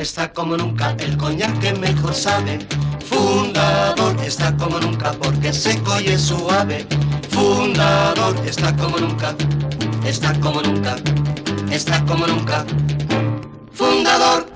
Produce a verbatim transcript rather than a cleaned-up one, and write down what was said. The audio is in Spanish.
está como nunca, el coñac que mejor sabe. Fundador está como nunca porque es seco y es suave. Fundador está como nunca, está como nunca, está como nunca. Fundador.